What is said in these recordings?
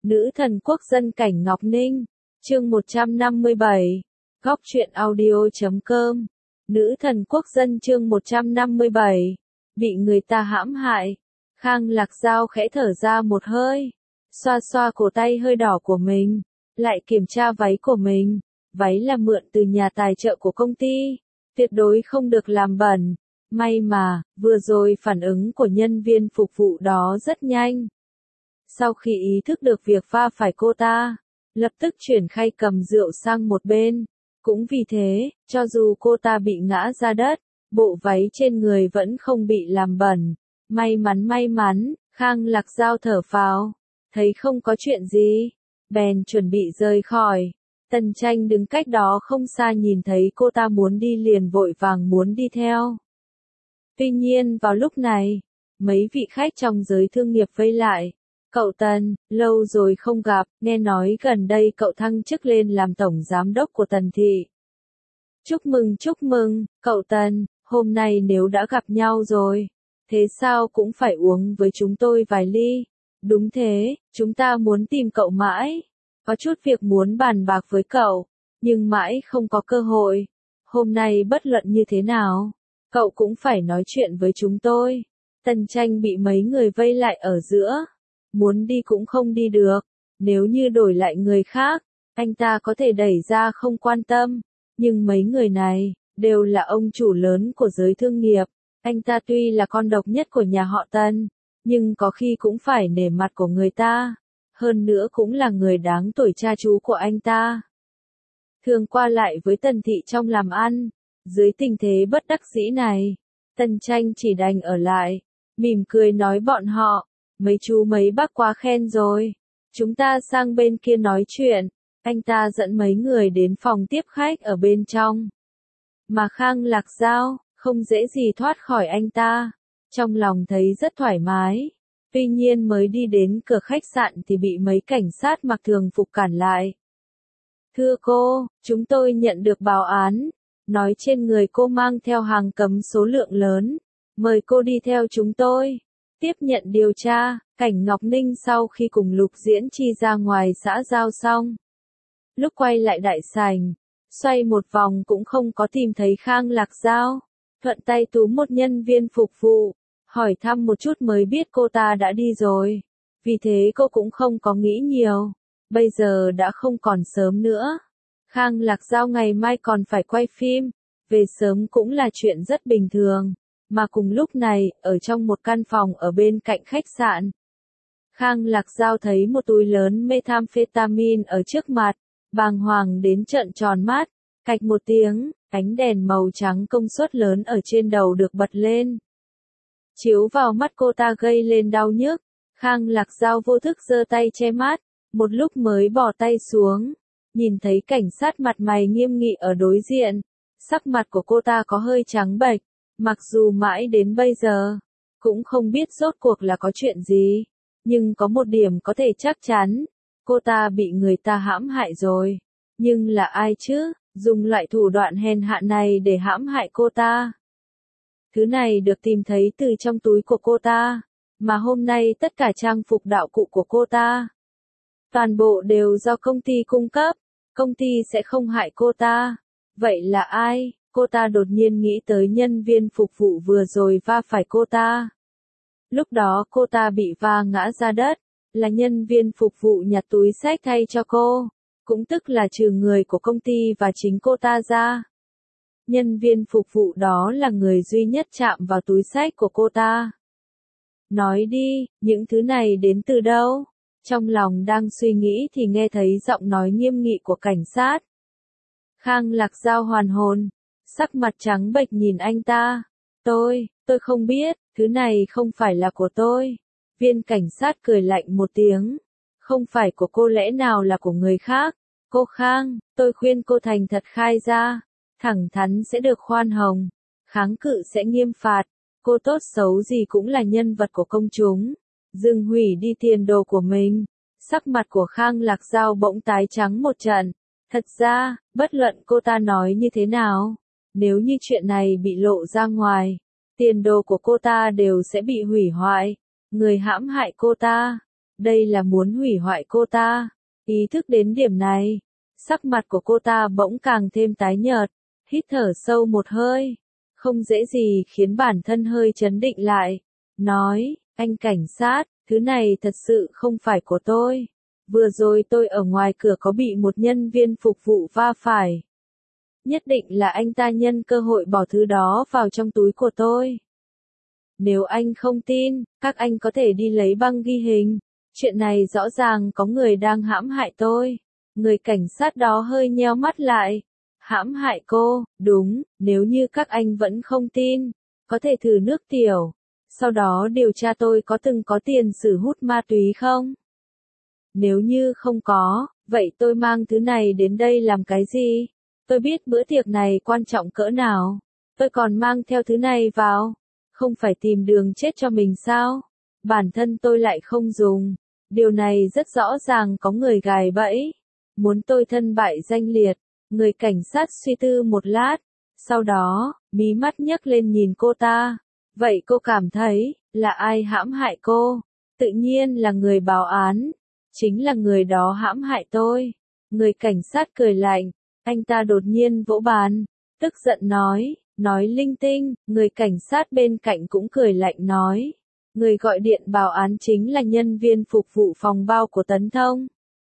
Nữ thần quốc dân Cảnh Ngọc Ninh, chương 157, góc truyện audio.com. Nữ thần quốc dân chương 157, bị người ta hãm hại. Khang Lạc Giao khẽ thở ra một hơi, xoa xoa cổ tay hơi đỏ của mình, lại kiểm tra váy của mình. Váy là mượn từ nhà tài trợ của công ty, tuyệt đối không được làm bẩn. May mà, vừa rồi phản ứng của nhân viên phục vụ đó rất nhanh. Sau khi ý thức được việc va phải cô ta, lập tức chuyển khay cầm rượu sang một bên. Cũng vì thế, cho dù cô ta bị ngã ra đất, bộ váy trên người vẫn không bị làm bẩn. May mắn, Khang Lạc Giao thở phào, thấy không có chuyện gì, bèn chuẩn bị rời khỏi. Tần Tranh đứng cách đó không xa nhìn thấy cô ta muốn đi liền vội vàng muốn đi theo. Tuy nhiên vào lúc này, mấy vị khách trong giới thương nghiệp vây lại. Cậu Tần, lâu rồi không gặp, nghe nói gần đây cậu thăng chức lên làm tổng giám đốc của Tần thị. Chúc mừng, cậu Tần, hôm nay nếu đã gặp nhau rồi, thế sao cũng phải uống với chúng tôi vài ly. Đúng thế, chúng ta muốn tìm cậu mãi, có chút việc muốn bàn bạc với cậu, nhưng mãi không có cơ hội. Hôm nay bất luận như thế nào, cậu cũng phải nói chuyện với chúng tôi. Tần Tranh bị mấy người vây lại ở giữa. Muốn đi cũng không đi được, nếu như đổi lại người khác, anh ta có thể đẩy ra không quan tâm, nhưng mấy người này, đều là ông chủ lớn của giới thương nghiệp, anh ta tuy là con độc nhất của nhà họ Tần, nhưng có khi cũng phải nể mặt của người ta, hơn nữa cũng là người đáng tuổi cha chú của anh ta. Thường qua lại với Tần thị trong làm ăn, dưới tình thế bất đắc dĩ này, Tần Tranh chỉ đành ở lại, mỉm cười nói bọn họ. Mấy chú mấy bác quá khen rồi, chúng ta sang bên kia nói chuyện. Anh ta dẫn mấy người đến phòng tiếp khách ở bên trong. Mà Khang Lạc Giao, không dễ gì thoát khỏi anh ta, trong lòng thấy rất thoải mái. Tuy nhiên mới đi đến cửa khách sạn thì bị mấy cảnh sát mặc thường phục cản lại. Thưa cô, chúng tôi nhận được báo án, nói trên người cô mang theo hàng cấm số lượng lớn, mời cô đi theo chúng tôi. Tiếp nhận điều tra, Cảnh Ngọc Ninh sau khi cùng Lục Diễn Chi ra ngoài xã giao xong. Lúc quay lại đại sảnh, xoay một vòng cũng không có tìm thấy Khang Lạc Giao. Thuận tay túm một nhân viên phục vụ, hỏi thăm một chút mới biết cô ta đã đi rồi. Vì thế cô cũng không có nghĩ nhiều. Bây giờ đã không còn sớm nữa. Khang Lạc Giao ngày mai còn phải quay phim. Về sớm cũng là chuyện rất bình thường. Mà cùng lúc này, ở trong một căn phòng ở bên cạnh khách sạn, Khang Lạc Giao thấy một túi lớn methamphetamine ở trước mặt, bàng hoàng đến trợn tròn mắt, cạch một tiếng, ánh đèn màu trắng công suất lớn ở trên đầu được bật lên. Chiếu vào mắt cô ta gây lên đau nhức, Khang Lạc Giao vô thức giơ tay che mắt, một lúc mới bỏ tay xuống, nhìn thấy cảnh sát mặt mày nghiêm nghị ở đối diện, sắc mặt của cô ta có hơi trắng bệch. Mặc dù mãi đến bây giờ, cũng không biết rốt cuộc là có chuyện gì, nhưng có một điểm có thể chắc chắn, cô ta bị người ta hãm hại rồi. Nhưng là ai chứ, dùng loại thủ đoạn hèn hạ này để hãm hại cô ta? Thứ này được tìm thấy từ trong túi của cô ta, mà hôm nay tất cả trang phục đạo cụ của cô ta, toàn bộ đều do công ty cung cấp, công ty sẽ không hại cô ta. Vậy là ai? Cô ta đột nhiên nghĩ tới nhân viên phục vụ vừa rồi va phải cô ta. Lúc đó cô ta bị va ngã ra đất, là nhân viên phục vụ nhặt túi xách thay cho cô, cũng tức là trừ người của công ty và chính cô ta ra. Nhân viên phục vụ đó là người duy nhất chạm vào túi xách của cô ta. Nói đi, những thứ này đến từ đâu? Trong lòng đang suy nghĩ thì nghe thấy giọng nói nghiêm nghị của cảnh sát. Khang Lạc Giao hoàn hồn. Sắc mặt trắng bệch nhìn anh ta. Tôi không biết, thứ này không phải là của tôi. Viên cảnh sát cười lạnh một tiếng. Không phải của cô lẽ nào là của người khác? Cô Khang, tôi khuyên cô thành thật khai ra. Thẳng thắn sẽ được khoan hồng. Kháng cự sẽ nghiêm phạt. Cô tốt xấu gì cũng là nhân vật của công chúng. Dừng hủy đi tiền đồ của mình. Sắc mặt của Khang Lạc Giao bỗng tái trắng một trận. Thật ra, bất luận cô ta nói như thế nào, nếu như chuyện này bị lộ ra ngoài, tiền đồ của cô ta đều sẽ bị hủy hoại. Người hãm hại cô ta, Đây là muốn hủy hoại cô ta. Ý thức đến điểm này, sắc mặt của cô ta bỗng càng thêm tái nhợt, hít thở sâu một hơi, không dễ gì khiến bản thân hơi chấn định lại, nói, anh cảnh sát, thứ này thật sự không phải của tôi. Vừa rồi tôi ở ngoài cửa có bị một nhân viên phục vụ va phải. Nhất định là anh ta nhân cơ hội bỏ thứ đó vào trong túi của tôi. Nếu anh không tin, các anh có thể đi lấy băng ghi hình. Chuyện này rõ ràng có người đang hãm hại tôi. Người cảnh sát đó hơi nheo mắt lại. Hãm hại cô, đúng, nếu như các anh vẫn không tin, có thể thử nước tiểu. Sau đó điều tra tôi có từng có tiền sử hút ma túy không? Nếu như không có, vậy tôi mang thứ này đến đây làm cái gì? Tôi biết bữa tiệc này quan trọng cỡ nào. Tôi còn mang theo thứ này vào. Không phải tìm đường chết cho mình sao? Bản thân tôi lại không dùng. Điều này rất rõ ràng có người gài bẫy. Muốn tôi thân bại danh liệt. Người cảnh sát suy tư một lát. Sau đó, mí mắt nhấc lên nhìn cô ta. Vậy cô cảm thấy, là ai hãm hại cô? Tự nhiên là người báo án. Chính là người đó hãm hại tôi. Người cảnh sát cười lạnh. Anh ta đột nhiên vỗ bàn. Tức giận nói linh tinh. Người cảnh sát bên cạnh cũng cười lạnh nói. Người gọi điện báo án chính là nhân viên phục vụ phòng bao của Tấn Thông.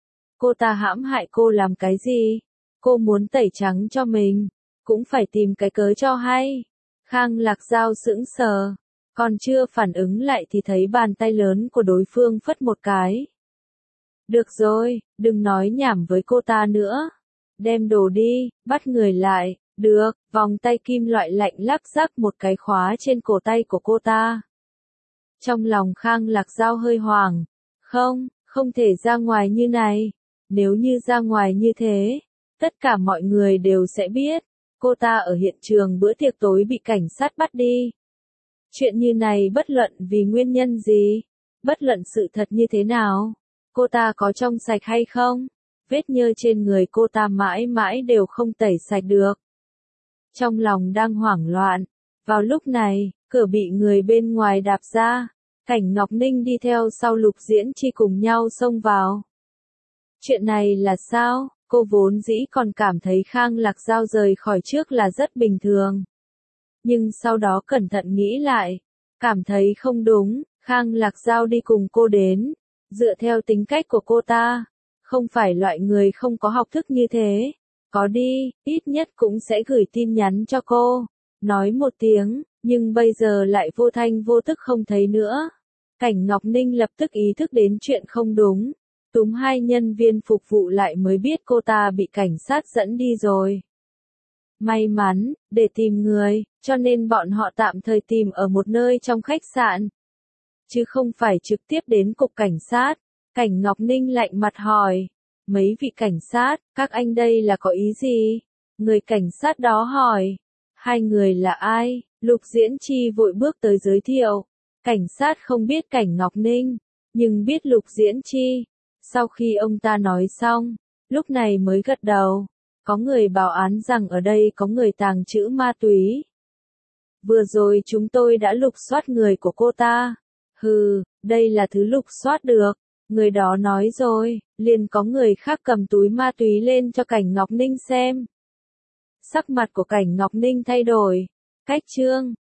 Cô ta hãm hại cô làm cái gì? Cô muốn tẩy trắng cho mình. Cũng phải tìm cái cớ cho hay. Khang Lạc Giao sững sờ. Còn chưa phản ứng lại thì thấy bàn tay lớn của đối phương phất một cái. Được rồi, đừng nói nhảm với cô ta nữa. Đem đồ đi, bắt người lại. Được, vòng tay kim loại lạnh lắc rắc một cái khóa trên cổ tay của cô ta. Trong lòng Khang Lạc Giao hơi hoảng. Không thể ra ngoài như này. Nếu như ra ngoài như thế, tất cả mọi người đều sẽ biết. Cô ta ở hiện trường bữa tiệc tối bị cảnh sát bắt đi. Chuyện như này bất luận vì nguyên nhân gì, bất luận sự thật như thế nào, cô ta có trong sạch hay không, vết nhơ trên người cô ta mãi mãi đều không tẩy sạch được. Trong lòng đang hoảng loạn, vào lúc này, cửa bị người bên ngoài đạp ra, Cảnh Ngọc Ninh đi theo sau Lục Diễn Chi cùng nhau xông vào. Chuyện này là sao? Cô vốn dĩ còn cảm thấy Khang Lạc Giao rời khỏi trước là rất bình thường. Nhưng sau đó cẩn thận nghĩ lại, cảm thấy không đúng, Khang Lạc Giao đi cùng cô đến, dựa theo tính cách của cô ta, không phải loại người không có học thức như thế, có đi, ít nhất cũng sẽ gửi tin nhắn cho cô, nói một tiếng, nhưng bây giờ lại vô thanh vô tức không thấy nữa. Cảnh Ngọc Ninh lập tức ý thức đến chuyện không đúng, túm hai nhân viên phục vụ lại mới biết cô ta bị cảnh sát dẫn đi rồi. May mắn, để tìm người, cho nên bọn họ tạm thời tìm ở một nơi trong khách sạn. Chứ không phải trực tiếp đến cục cảnh sát. Cảnh Ngọc Ninh lạnh mặt hỏi. Mấy vị cảnh sát, các anh đây là có ý gì? Người cảnh sát đó hỏi. Hai người là ai? Lục Diễn Chi vội bước tới giới thiệu. Cảnh sát không biết Cảnh Ngọc Ninh, nhưng biết Lục Diễn Chi. Sau khi ông ta nói xong, lúc này mới gật đầu. Có người báo án rằng ở đây có người tàng trữ ma túy. Vừa rồi chúng tôi đã lục soát người của cô ta. Hừ, đây là thứ lục soát được. Người đó nói rồi, liền có người khác cầm túi ma túy lên cho Cảnh Ngọc Ninh xem. Sắc mặt của Cảnh Ngọc Ninh thay đổi. Cách chương